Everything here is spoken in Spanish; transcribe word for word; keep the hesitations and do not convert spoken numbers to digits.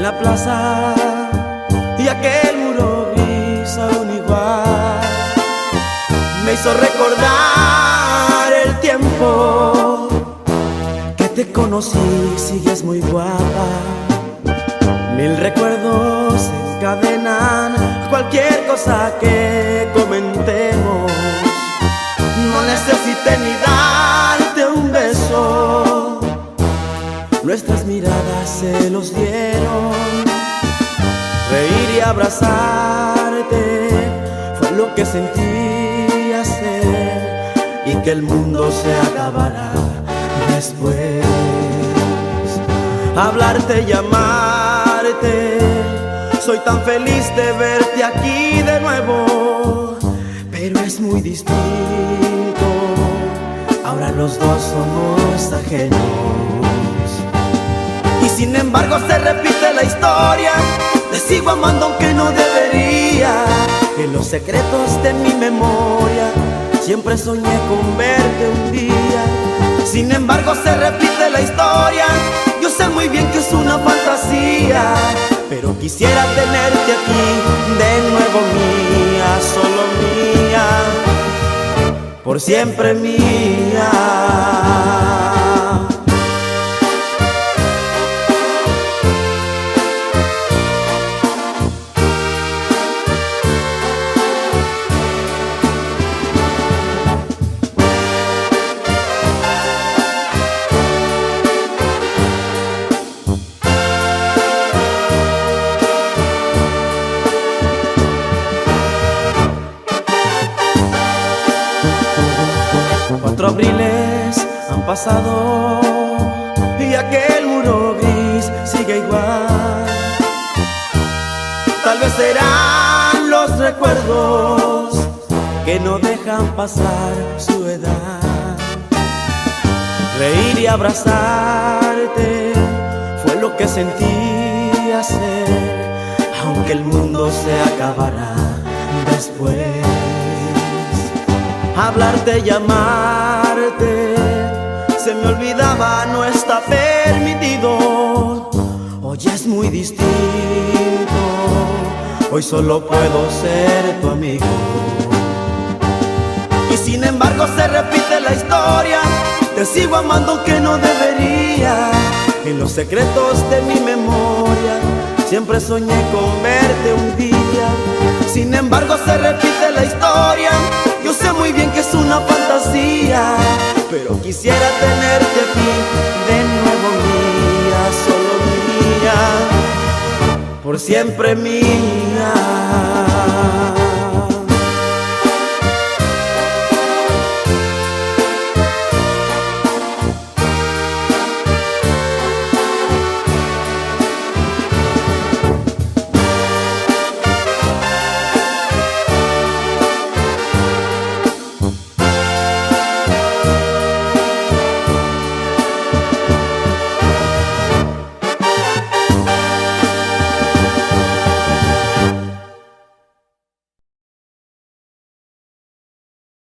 la plaza y aquel muro gris aún igual me hizo recordar el tiempo que te conocí. Sigues muy guapa, mil recuerdos encadenan cualquier cosa que comentemos. No necesité ni darte un beso, nuestras miradas se los dieron. Reír y abrazarte fue lo que sentí hacer, y que el mundo se acabará después. Hablarte, llamarte, soy tan feliz de verte aquí de nuevo, pero es muy distinto. Ahora los dos somos ajenos, y sin embargo se repite la historia. Te sigo amando aunque no debería. En los secretos de mi memoria siempre soñé con verte un día. Sin embargo se repite la historia. Yo sé muy bien que es una fantasía, pero quisiera tenerte aquí de nuevo, mía, solo mía, por siempre mía. Cuatro abriles han pasado y aquel muro gris sigue igual. Tal vez serán los recuerdos que no dejan pasar su edad. Reír y abrazarte fue lo que sentí hacer, aunque el mundo se acabará después. Hablarte, llamarte, se me olvidaba, no está permitido. Hoy es muy distinto, hoy solo puedo ser tu amigo. Y sin embargo se repite la historia. Te sigo amando aunque no debería. En los secretos de mi memoria siempre soñé con verte un día. Sin embargo se repite la historia. Yo sé muy bien que es una fantasía, pero quisiera tenerte aquí de nuevo, mía, solo mía, por siempre mía.